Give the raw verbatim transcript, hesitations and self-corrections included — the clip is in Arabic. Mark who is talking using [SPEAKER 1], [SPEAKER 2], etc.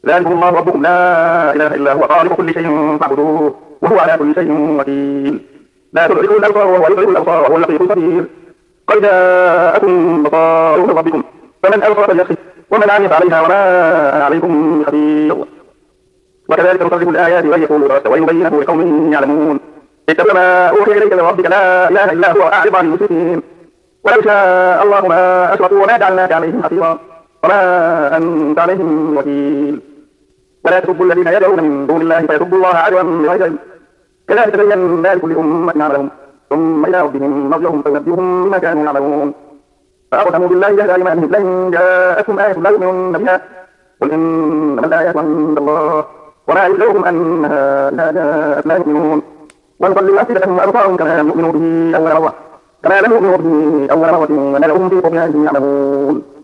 [SPEAKER 1] ذلكم الله ربكم لا إله إلا هو خالق كل شيء فاعبدوه وهو على كل شيء وكيل. لا تدركه الأبصار وهو يدرك الأبصار وهو اللطيف الخبير. قد جاءكم بصائر من ربكم فمن أبصر فليخف ومن عمي فعليها وما أنا عليكم بخبير. وكذلك نصرف الآيات وليقولوا درست ونبينه لقوم يعلمون. اتبع ما أوحي إليك من ربك لا إله إلا هو أعرض عن المشركين. ولو شاء الله ما أشركوا وما جعلناك عليهم حفيظا وما أنت عليهم وكيل. ولا تسبوا الذين يدعون من دون الله فيسبوا الله عدوا بغير علم. كذلك زينا لكل أمة عملهم ثم إلى ربهم مرجعهم فينبئهم بما كانوا يعملون. فأقسموا بالله جهد أيمانهم لئن جاءتهم آية لا يؤمنون بها قل إنما الآيات عند الله وما يشعرهم أنها إذا جاءت لا يؤمنون. ونصلي أفئدتهم وأبصارهم كما لم يؤمنوا به أول مرة كما لم يؤمنوا به أول مرة ونذرهم في طغيانهم يعمهون.